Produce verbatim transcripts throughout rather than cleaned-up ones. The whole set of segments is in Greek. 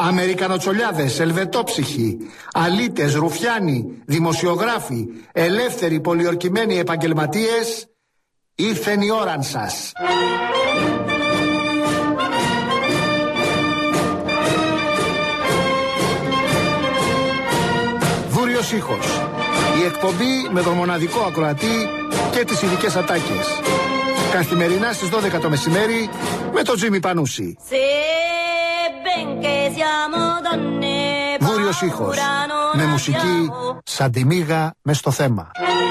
Αμερικανοτσολιάδες, ελβετόψυχοι, αλήτες, ρουφιάνοι, δημοσιογράφοι, ελεύθεροι, πολιορκημένοι επαγγελματίες, ήρθεν η ώραν σας. Βούριος ήχος. Η εκπομπή με τον μοναδικό ακροατή και τις ειδικές ατάκες. Καθημερινά στις δώδεκα το μεσημέρι με τον Τζίμι Πανούση. Βούριος ήχος. Με μουσική σαν τη μύγα μες στο θέμα.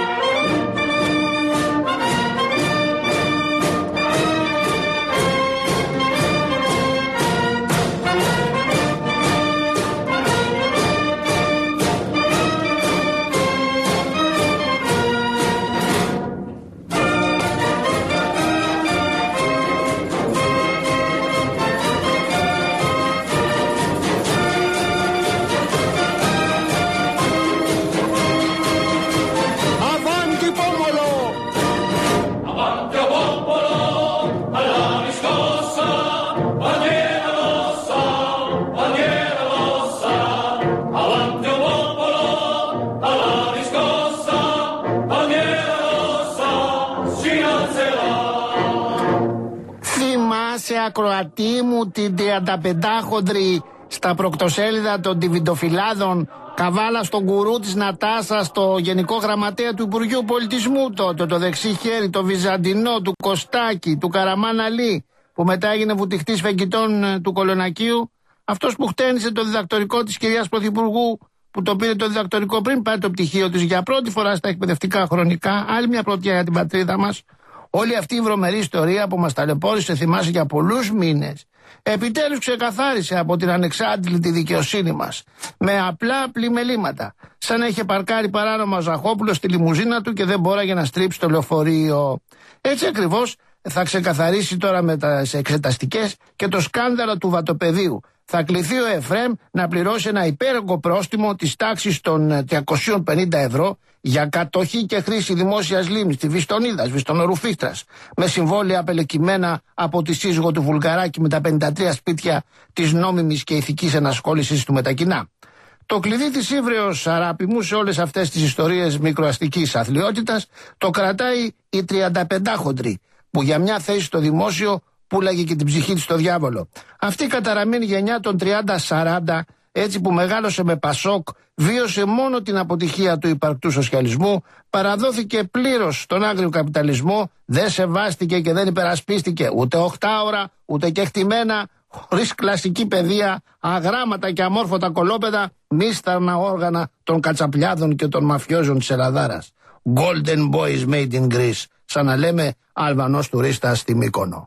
Ακροατή μου την τριανταπεντάχοντρη στα προκτοσέλιδα των τιβιντοφυλάδων, καβάλα στον γκουρού της Νατάσα, στο γενικό γραμματέα του Υπουργείου Πολιτισμού τότε, το δεξί χέρι, το βυζαντινό του Κωστάκη, του Καραμάν Αλή, που μετά έγινε βουτυχτής φεγγιτών του Κολονακίου, αυτός που χτένισε το διδακτορικό της κυρίας Πρωθυπουργού, που το πήρε το διδακτορικό πριν πάρει το πτυχίο της για πρώτη φορά στα εκπαιδευτικά χρονικά, άλλη μια πρωτιά για την πατρίδα μας. Όλη αυτή η βρωμερή ιστορία που μας ταλαιπώρησε, θυμάσαι, για πολλούς μήνες, επιτέλους ξεκαθάρισε από την ανεξάντλητη δικαιοσύνη μας. Με απλά πλημελήματα. Σαν να είχε παρκάρει παράνομα ο Ζαχόπουλος στη λιμουζίνα του και δεν μπόραγε να στρίψει το λεωφορείο. Έτσι ακριβώς θα ξεκαθαρίσει τώρα με τις εξεταστικές και το σκάνδαλο του βατοπεδίου. Θα κληθεί ο Εφραίμ να πληρώσει ένα υπέρογκο πρόστιμο της τάξης των τριακόσιες πενήντα ευρώ για κατοχή και χρήση δημόσιας λίμνης στη Βιστονίδας, Βιστονορουφίστρας, με συμβόλαια απελεκυμένα από τη σύζυγο του Βουλγαράκη με τα πενήντα τρία σπίτια της νόμιμης και ηθικής ενασχόλησης του με τα κοινά. Το κλειδί της ύβρεως, αγάπη μου, σε όλες αυτές τις ιστορίες μικροαστικής αθλιότητας το κρατάει η τριανταπεντάχοντρη, που για μια θέση στο δημόσιο πουλάγε και την ψυχή της στο διάβολο. Αυτή η καταραμένη γενιά των τριάντα σαράντα, έτσι που μεγάλωσε με Πασόκ, βίωσε μόνο την αποτυχία του υπαρκτού σοσιαλισμού, παραδόθηκε πλήρως στον άγριο καπιταλισμό, δεν σεβάστηκε και δεν υπερασπίστηκε ούτε οχτάωρα, ούτε κεκτημένα, χωρίς κλασική παιδεία, αγράμματα και αμόρφωτα κολόπεδα, μίσταρνα όργανα των κατσαπλιάδων και των μαφιόζων της Ελλαδάρας. Golden boys made in Greece, σαν να λέμε Αλβανός τουρίστας στη Μύκονο.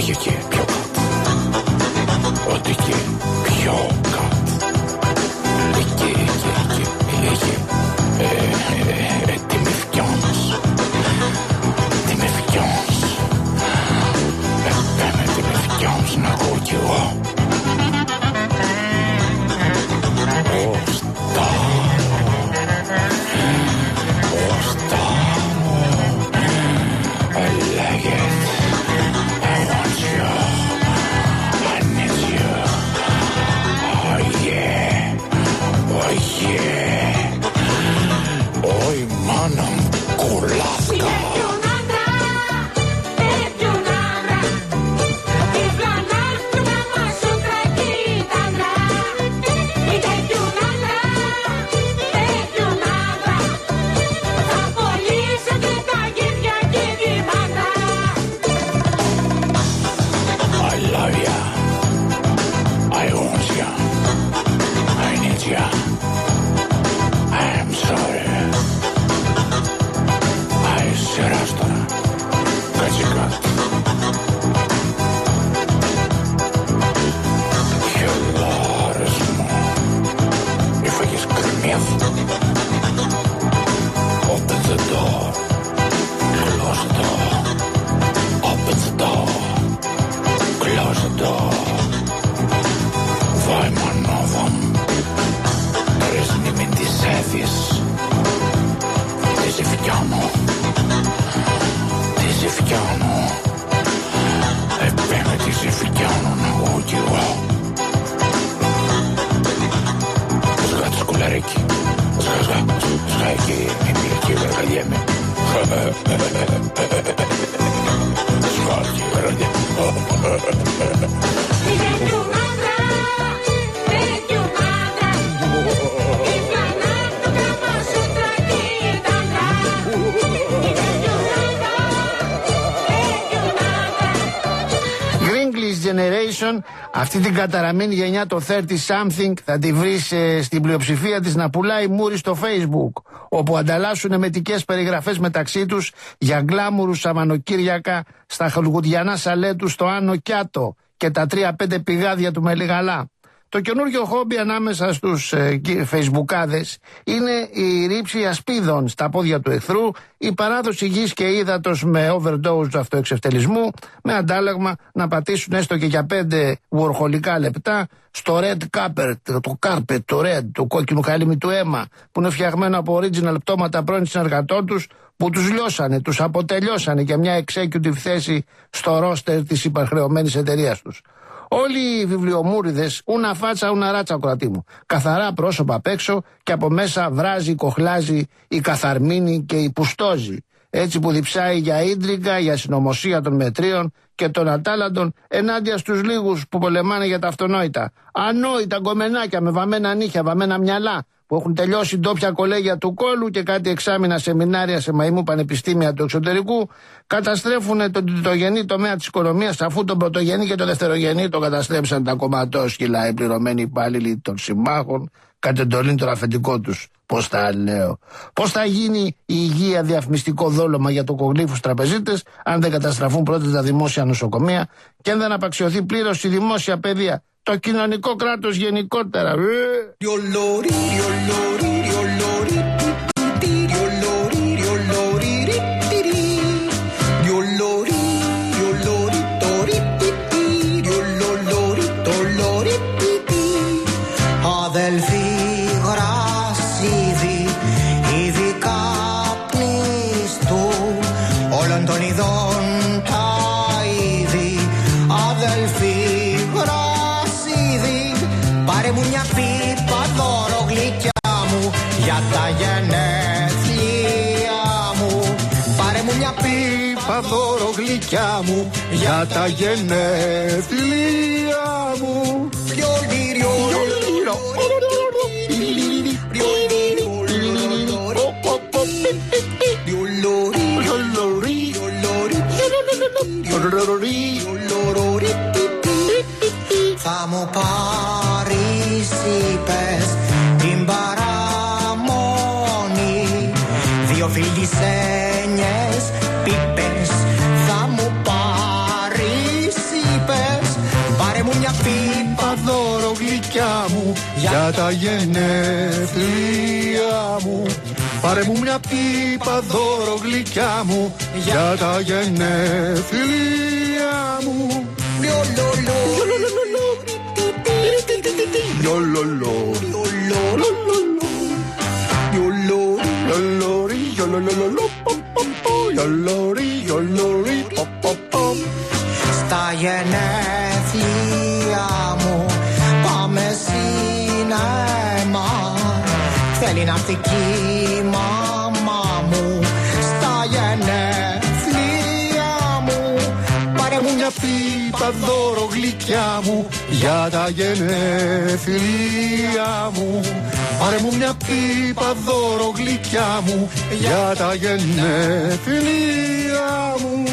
Όχι εκεί, πιο κάτω. Ό,τι εκεί, πιο κάτω. Εκεί, εκεί, εκεί, εκεί. Ε, ε, ε, τι με φτιώνεις. Τι με φτιώνεις. Ε, πέμε τι με φτιώνεις να ακούω κι εγώ. Αυτή την καταραμένη γενιά, το τριάντα something, θα τη βρεις ε, στην πλειοψηφία της να πουλάει μούρι στο Facebook, όπου ανταλλάσσουν εμετικές περιγραφές μεταξύ τους για γκλάμουρους Σαββανοκύριακα στα χολγουδιανά σαλέ τους στο Άνω Κιάτο και τα τρία πέντε πηγάδια του Μελιγαλά. Το καινούργιο χόμπι ανάμεσα στους ε, φεϊσμπουκάδες είναι η ρήψη ασπίδων στα πόδια του εχθρού, η παράδοση γης και ύδατος με overdose αυτοεξευτελισμού, με αντάλλαγμα να πατήσουν έστω και για πέντε βουρχολικά λεπτά στο red carpet, το carpet, το red, το κόκκινο χαλίμι του αίμα, που είναι φτιαγμένο από original πτώματα πρώην συνεργατών τους, που τους λιώσανε, τους αποτελειώσανε για μια executive θέση στο ρόστερ της υπερχρεωμένης εταιρείας τους. Όλοι οι βιβλιομούριδες, ούνα φάτσα, ούνα ράτσα, κρατή μου. Καθαρά πρόσωπα απ' έξω και από μέσα βράζει, κοχλάζει η καθαρμίνη και η πουστόζη. Έτσι που διψάει για ίντριγκα, για συνωμοσία των μετρίων και των ατάλλαντων ενάντια στους λίγους που πολεμάνε για τα αυτονόητα. Ανόητα γκομενάκια με βαμμένα νύχια, βαμμένα μυαλά, που έχουν τελειώσει ντόπια κολέγια του κόλου και κάτι εξάμηνα σεμινάρια σε μαϊμού πανεπιστήμια του εξωτερικού, καταστρέφουν τον τριτογενή τομέα της οικονομίας, αφού τον πρωτογενή και τον δευτερογενή τον καταστρέψαν τα κομματόσκυλα οι πληρωμένοι υπάλληλοι των συμμάχων, κατ' εντολήν τον αφεντικό τους. Πώς τα λέω. Πώς θα γίνει η υγεία διαφημιστικό δόλωμα για τοκογλύφους τραπεζίτες, αν δεν καταστραφούν πρώτα τα δημόσια νοσοκομεία και αν δεν απαξιωθεί πλήρως η δημόσια παιδεία. Το κοινωνικό κράτος γενικότερα. Αδελφοί γρασίδι, ήδη καπνίστου, όλων των ειδών τα είδη. Αδελφοί γρασίδι, πάρε μου μια πίπα δώρο γλυκιά μου για τα γενέθλια μου. Πάρε μου μια πίπα δώρο γλυκιά μου για τα γενέθλια μου. Θα μου πάρεις, είπες, την παραμονή, δύο φιλισένιες πίπες. Θα μου πάρεις, πίπα δώρο γλυκιά μου για τα γενέθλιά μου. Πάρε μου μια πίπα δώρο γλυκιά μου για τα γενέθλιά μου. Στα γενέθλια μου πάμε σινέμα. Θέλει να έρθει κι η μαμά μου. Στα γενέθλια μου πάρε μου μια πίπα δώρο γλυκιά μου για τα γενέθλια μου. Πάρε μου μια πίπα δώρο γλυκιά μου για τα γενέθλια μου.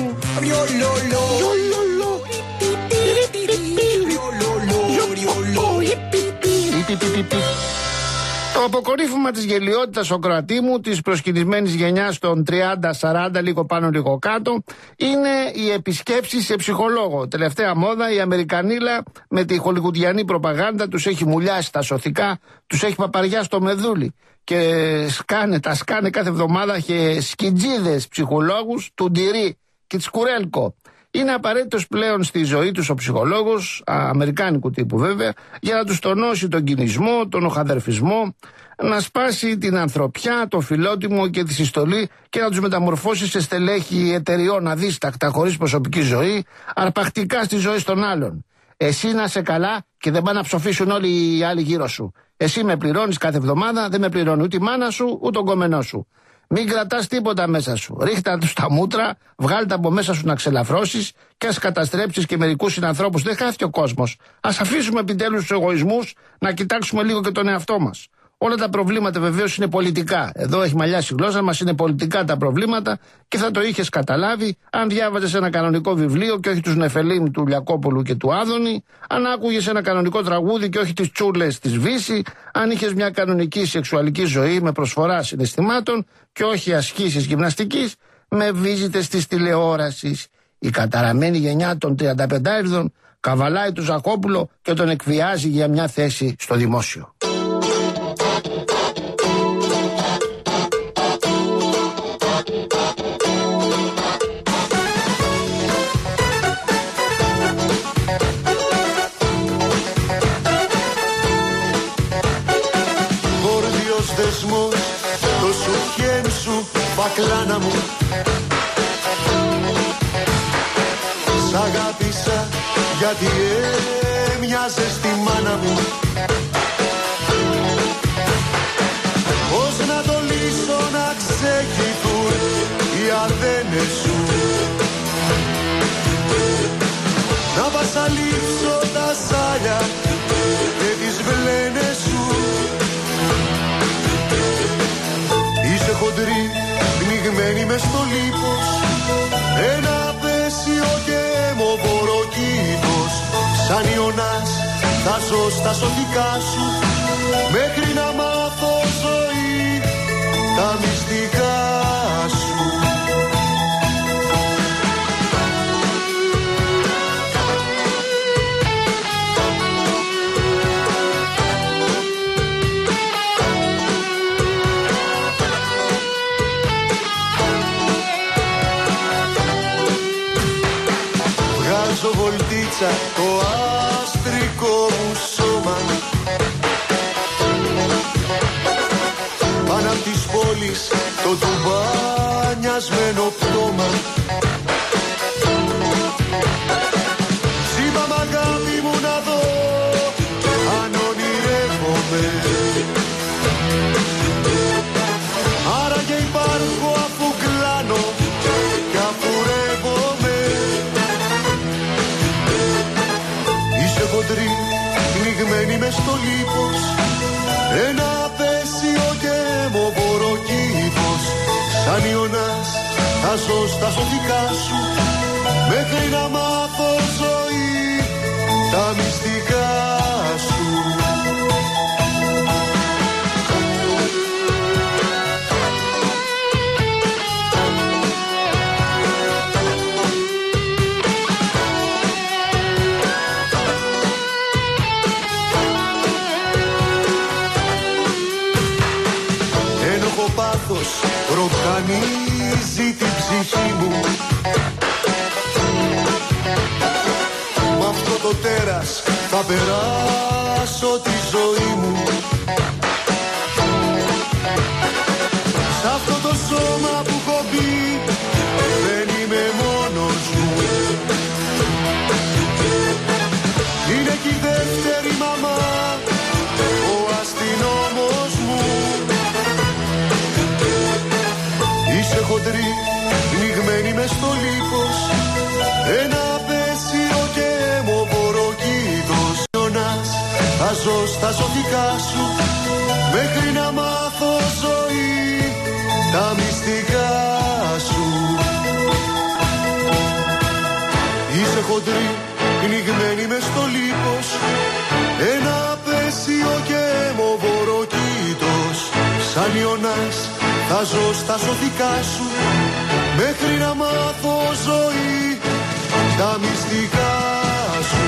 Το αποκορύφωμα της γελιότητας ο κρατήμου της προσκυνισμένης γενιάς των τριάντα σαράντα, λίγο πάνω λίγο κάτω, είναι οι επισκέψεις σε ψυχολόγο. Τελευταία μόδα, η Αμερικανίλα με τη χολιγουντιανή προπαγάνδα τους έχει μουλιάσει τα σωθικά, τους έχει παπαριά στο μεδούλι και σκάνε, τα σκάνε κάθε εβδομάδα και σκιτζίδες ψυχολόγους του Ντυρί και της Κουρέλκο. Είναι απαραίτητος πλέον στη ζωή τους ο ψυχολόγος, αμερικάνικου τύπου βέβαια, για να τους τονώσει τον κινησμό, τον οχαδερφισμό, να σπάσει την ανθρωπιά, το φιλότιμο και τη συστολή και να τους μεταμορφώσει σε στελέχη εταιριών αδίστακτα, χωρίς προσωπική ζωή, αρπακτικά στη ζωή των άλλων. Εσύ να είσαι καλά και δεν πάνε να ψοφήσουν όλοι οι άλλοι γύρω σου. Εσύ με πληρώνεις κάθε εβδομάδα, δεν με πληρώνει ούτε η μάνα σου ούτε ο γκομενός σου. Μην κρατάς τίποτα μέσα σου. Ρίχτα τους τα μούτρα, βγάλ' τα από μέσα σου να ξελαφρώσεις και ας καταστρέψεις και μερικούς συνανθρώπους. Δεν χάθηκε ο κόσμος. Ας αφήσουμε επιτέλους τους εγωισμούς να κοιτάξουμε λίγο και τον εαυτό μας. Όλα τα προβλήματα βεβαίως είναι πολιτικά. Εδώ έχει μαλλιάσει η γλώσσα μας, είναι πολιτικά τα προβλήματα και θα το είχες καταλάβει αν διάβαζες ένα κανονικό βιβλίο και όχι τους Νεφελίμ του Λιακόπουλου και του Άδωνη, αν άκουγες ένα κανονικό τραγούδι και όχι τις τσούλες της Βύση, αν είχες μια κανονική σεξουαλική ζωή με προσφορά συναισθημάτων και όχι ασκήσεις γυμναστικής με βίζιτες της τηλεόρασης. Η καταραμένη γενιά των τριανταπεντάιρδων καβαλάει τον Ζακόπουλο και τον εκβιάζει για μια θέση στο δημόσιο. Δεσμός, το σουτιέν σου, μπακλάνα μου. Σ' αγάπησα γιατί έμοιαζες στη μάνα μου. Πώς να το λύσω να ξεχυθούν οι αδένες σου, να βασαλείψω τα σάλια και τις βλένες σου. Είσαι χοντρή, πνιγμένη μες στο λίπος, ένα απέσιο και αιμοβοροκήτος. Σαν Ιωνάς θα ζω στα σωτικά σου, μέχρι να μάθω ζωή τα μυστικά σου. Βολτίτσα το άστρικο μου σώμα, πάνω απ' της πόλης το τουμπάνιασμένο πτώμα. Είπα μ' αγάπη μου να δω αν ονειρεύομαι, άρα και υπάρχω αφού κλάνω και αφού ρεύομαι. Χοντρή, πνιγμένη μες στο λίπος, ένα απέσιο και αιμοβοροκήτος. Σαν Ιωνάς θα ζω στα σωτικά σου, μέχρι να μάθω ζωή τα μυστικά σου. λοκανίζει την ψυχή μου. Μ' αυτό το τέρας θα περάσω τη ζωή μου. Σ' αυτό το σώμα που έχω μπει δεν είμαι μόνος μου. Είναι και η δεύτερη μαμά, ο αστυνόμος μου. Είσαι χοντρή, πνιγμένη μες στο λίπος, ένα απέσιο και αιμοβοροκήτος. Ιωνάς, θα ζω στα σωθικά σου, μέχρι να μάθω ζωή, τα μυστικά σου. Είσαι χοντρή, πνιγμένη μες στο λίπος, ένα απέσιο και αιμοβοροκήτος. Σαν Ιωνάς, θα ζω στα σωθικά σου, μέχρι να μάθω ζωή, τα μυστικά σου.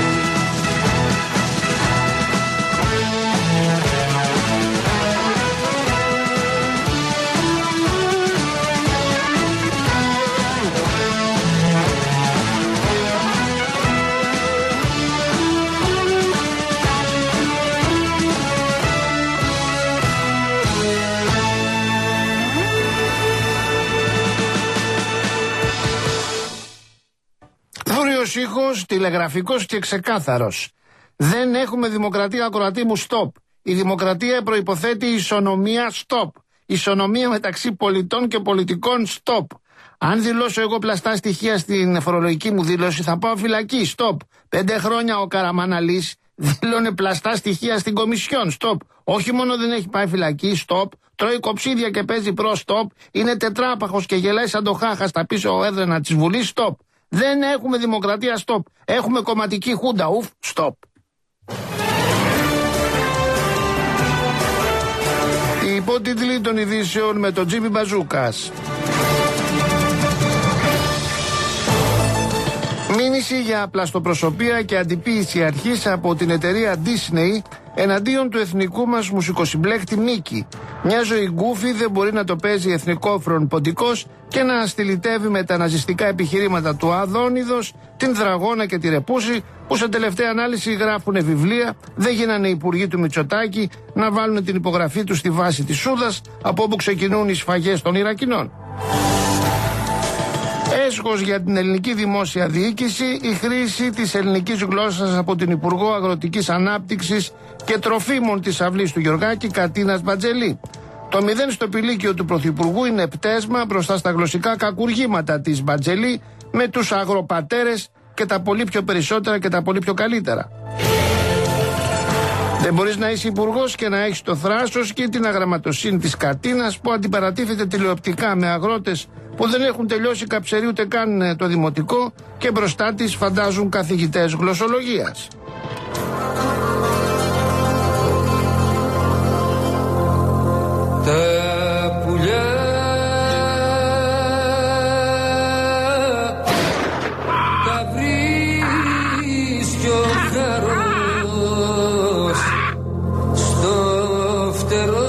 Θούριος ήχος, τηλεγραφικός και ξεκάθαρος. Δεν έχουμε δημοκρατία, ακροατή μου, stop. Η δημοκρατία προϋποθέτει ισονομία, stop. Ισονομία μεταξύ πολιτών και πολιτικών, stop. Αν δηλώσω εγώ πλαστά στοιχεία στην φορολογική μου δήλωση, θα πάω φυλακή, stop. Πέντε χρόνια ο Καραμαναλής δήλωνε πλαστά στοιχεία στην Κομισιόν, stop. Όχι μόνο δεν έχει πάει φυλακή, stop. Τρώει κοψίδια και παίζει προ, stop. Είναι τετράπαχος και γελάει σαν το χάχα στα πίσω έδρανα της Βουλής, stop. Δεν έχουμε δημοκρατία, stop. Έχουμε κομματική χούντα, ουφ, stop. Οι υπότιτλοι των ειδήσεων με τον Τζίμι Μπαζούκας. Μήνυση για πλαστοπροσωπία και αντιποίηση αρχής από την εταιρεία Disney εναντίον του εθνικού μας μουσικοσυμπλέκτη Μίκη. Μια ζωή γκούφι δεν μπορεί να το παίζει εθνικόφρον ποντικός και να στυλιτεύει με τα ναζιστικά επιχειρήματα του Αδόνιδος, την Δραγώνα και τη Ρεπούση, που σε τελευταία ανάλυση γράφουνε βιβλία, δεν γίνανε υπουργοί του Μητσοτάκη να βάλουν την υπογραφή του στη βάση της Σούδας, από όπου ξεκινούν οι σφαγές των Ιρακινών. Έσχος για την ελληνική δημόσια διοίκηση η χρήση της ελληνικής γλώσσας από την Υπουργό Αγροτικής Ανάπτυξης και Τροφίμων της αυλής του Γεωργάκη, Κατίνας Μπατζελή. Το μηδέν στο πηλίκιο του Πρωθυπουργού είναι πτέσμα μπροστά στα γλωσσικά κακουργήματα της Μπατζελή με τους αγροπατέρες και τα πολύ πιο περισσότερα και τα πολύ πιο καλύτερα. Δεν μπορείς να είσαι υπουργός και να έχεις το θράσος και την αγραμματοσύνη της Κατίνας που αντιπαρατίθεται τηλεοπτικά με αγρότες που δεν έχουν τελειώσει καψερί ούτε καν το δημοτικό και μπροστά της φαντάζουν καθηγητές γλωσσολογίας. Τα πουλιά τα βρίσκει ο χαρός στο φτερό.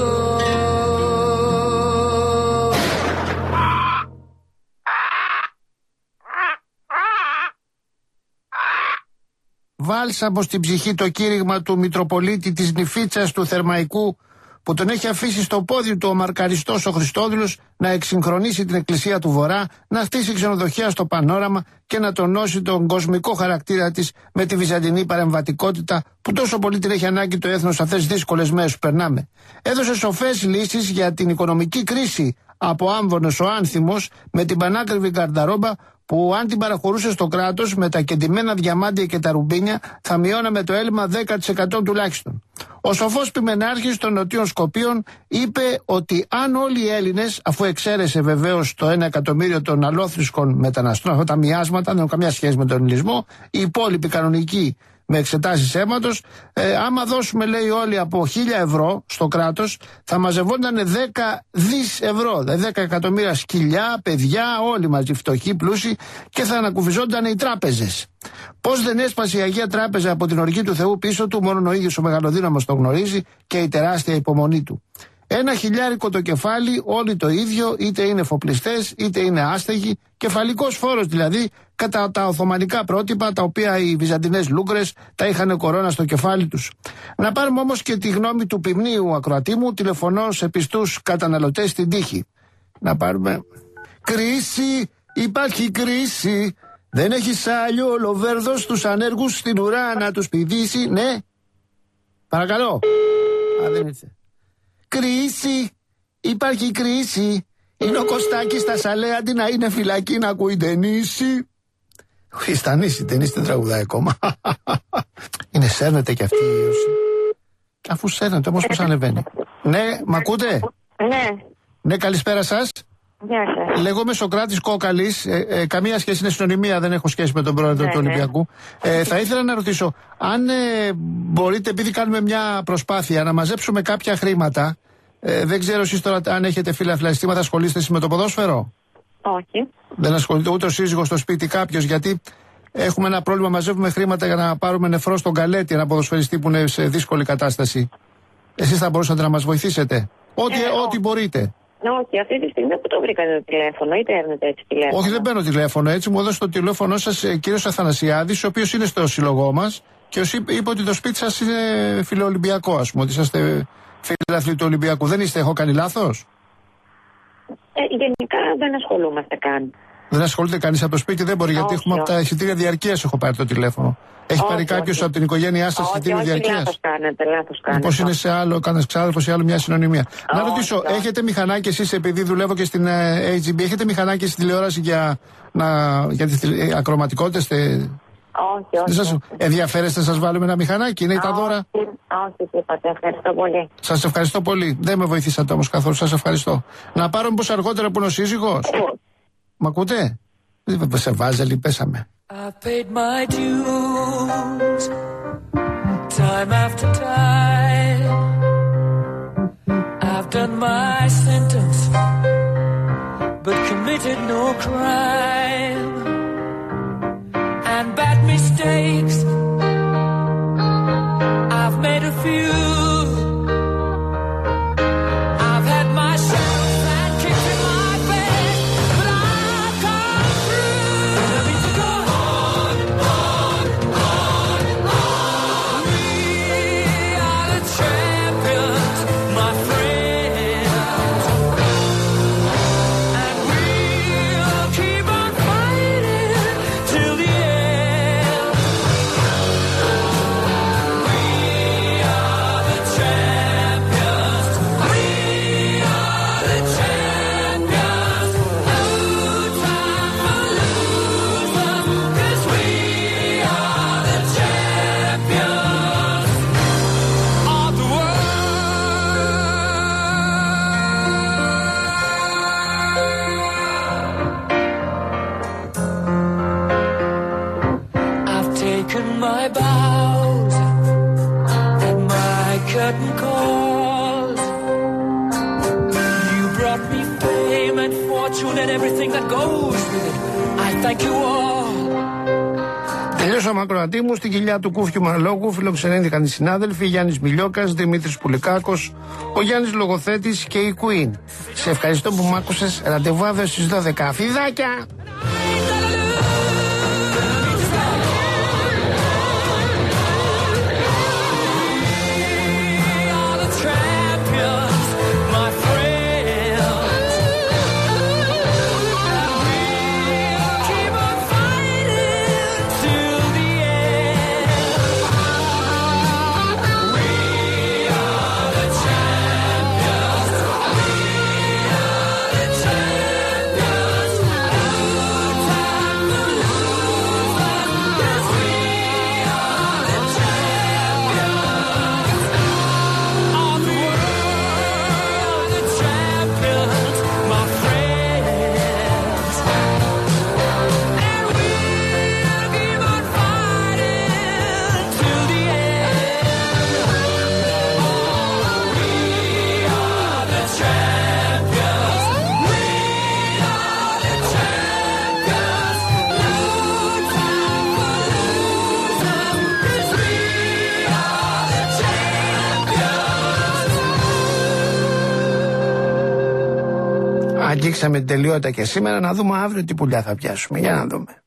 Βάλσαμο στην ψυχή το κήρυγμα του Μητροπολίτη της Νηφίτσας του Θερμαϊκού, που τον έχει αφήσει στο πόδι του ο μαρκαριστός ο Χριστόδουλος να εξυγχρονίσει την εκκλησία του Βορρά, να χτίσει ξενοδοχεία στο Πανόραμα και να τονώσει τον κοσμικό χαρακτήρα της με τη βυζαντινή παρεμβατικότητα που τόσο πολύ την έχει ανάγκη το έθνος αυτές τις δύσκολες μέρες που περνάμε. Έδωσε σοφές λύσεις για την οικονομική κρίση από άμβονος ο άνθιμος με την πανάκριβη γκαρνταρόμπα που αν την παραχωρούσε στο κράτος με τα κεντυμένα διαμάντια και τα ρουμπίνια θα μειώναμε το έλλειμμα δέκα τοις εκατό τουλάχιστον. Ο σοφός Πιμενάρχης των Νοτίων Σκοπίων είπε ότι αν όλοι οι Έλληνες, αφού εξαίρεσε βεβαίως το ένα εκατομμύριο των αλλόθρησκων μεταναστών, αυτά τα μοιάσματα δεν έχουν καμιά σχέση με τον ελληνισμό, οι υπόλοιποι κανονικοί με εξετάσεις αίματος, ε, άμα δώσουμε λέει όλοι από χίλια ευρώ στο κράτος θα μαζευόταν δέκα δις ευρώ, δηλαδή δέκα εκατομμύρια σκυλιά, παιδιά, όλοι μαζί φτωχοί, πλούσιοι και θα ανακουφιζόταν οι τράπεζες. Πώς δεν έσπασε η Αγία Τράπεζα από την οργή του Θεού πίσω του, μόνο ο ίδιος ο Μεγαλοδύναμος το γνωρίζει και η τεράστια υπομονή του. Ένα χιλιάρικο το κεφάλι, όλοι το ίδιο, είτε είναι εφοπλιστές, είτε είναι άστεγοι. Κεφαλικός φόρος δηλαδή, κατά τα οθωμανικά πρότυπα, τα οποία οι βυζαντινές λούγκρες τα είχαν κορώνα στο κεφάλι τους. Να πάρουμε όμως και τη γνώμη του πυμνίου ακροατή μου, τηλεφωνώ σε πιστούς καταναλωτές στην τύχη. Να πάρουμε. Κρίση, υπάρχει κρίση. Δεν έχει σάλιο ο Λοβέρδος στους ανέργους στην ουρά να τους πηδήσει, ναι. Παρακαλώ. Α, δεν ήρθε. Κρίση, υπάρχει κρίση. Είναι ο Κωστάκης στα Σαλέ, αντί να είναι φυλακή να ακούει ταινίση. Όχι, στα νήσι, ταινίση δεν τραγουδάει ακόμα. Είναι, σέρνεται κι αυτή η ίωση. Αφού σέρνεται όμως πώς ανεβαίνει. Ναι, μ' ακούτε? Ναι. Ναι, καλησπέρα σας. Γεια σας. Λέγομαι Σοκράτης Κόκαλης. Ε, ε, καμία σχέση, είναι συνωνυμία, δεν έχω σχέση με τον πρόεδρο ναι, του Ολυμπιακού. Ε, θα ήθελα να ρωτήσω, αν ε, μπορείτε, επειδή κάνουμε μια προσπάθεια να μαζέψουμε κάποια χρήματα, ε, δεν ξέρω εσείς τώρα αν έχετε φιλαθλαστήματα, ασχολείστε εσείς με το ποδόσφαιρο? Όχι. Δεν ασχολείται ούτε ο σύζυγος στο σπίτι κάποιος, γιατί έχουμε ένα πρόβλημα, μαζεύουμε χρήματα για να πάρουμε νεφρό στον Καλέτη, ένα ποδοσφαιριστή που είναι σε δύσκολη κατάσταση. Εσείς θα μπορούσατε να μας βοηθήσετε? Ό,τι, ε, ό,τι μπορείτε. Όχι, αυτή τη στιγμή που το βρήκατε το τηλέφωνο, είτε έρνετε έτσι τηλέφωνο. Όχι, δεν παίρνω τηλέφωνο έτσι. Μου έδωσε το τηλέφωνο σας κύριος Αθανασιάδης, ο οποίος είναι στο σύλλογό μας και είπε ότι το σπίτι σας είναι φιλοολυμπιακό, ας πούμε, ότι είσαστε φιλαθλοί του Ολυμπιακού. Δεν είστε, έχω κάνει λάθος? Ε, γενικά δεν ασχολούμαστε καν. Δεν ασχολείται κανείς από το σπίτι, δεν μπορεί, όχι, γιατί έχουμε όχι. Από τα εισιτήρια διαρκείας έχω πάρει το τηλέφωνο. Έχει όχι, πάρει κάποιος από την οικογένειά σας εισιτήριο διαρκείας? Λάθος κάνετε, λάθος κάνετε. Πώς είναι σε άλλο, κανένας ξάδερφος ή άλλο μια συνωνυμία. Να ρωτήσω, όχι. Έχετε μηχανάκι εσείς, επειδή δουλεύω και στην έιτς τζι μπι, έχετε μηχανάκι στην τηλεόραση για, να, για τις ακροματικότητες? Όχι, όχι. Σας ενδιαφέρεστε να σας βάλουμε ένα μηχανάκι, είναι τα δώρα? Όχι, είπατε, ευχαριστώ πολύ. Σας ευχαριστώ πολύ. Δεν με βοηθήσατε όμως καθόλου, σας ευχαριστώ. Να πάρω μήπως αργότερα που είναι ο σύζυγος? Μ' ακούτε? Σε βάζελη, πέσαμε. I paid my dues time after time. I've done my sentence but committed no crime. And bad mistakes I've made a few. I've had my shadows and kicks in my face, but I've come through. I need to go on, on, on, on. We are the champions, my friends, and we'll keep on fighting till the end. We are the champions. We are the champions. No time for losing, 'cause we are the champions of the world. I've taken my bows and my curtain calls. You brought me fame and fortune and everything that goes with it. I thank you all. Τελειώσαμε ακροατή μου, στην κοιλιά του Κούφιου Μανολόγου φιλοξενήθηκαν οι συνάδελφοι Γιάννης Μιλιόκας, Δημήτρης Πουλικάκος, ο Γιάννης Λογοθέτης και η Queen. Σε ευχαριστώ που μ' άκουσες. Ραντεβού αύριο στις δώδεκα. Φιδάκια! Champions. Αγγίξαμε την τελειότητα και σήμερα, να δούμε αύριο τι πουλιά θα πιάσουμε. Για να δούμε.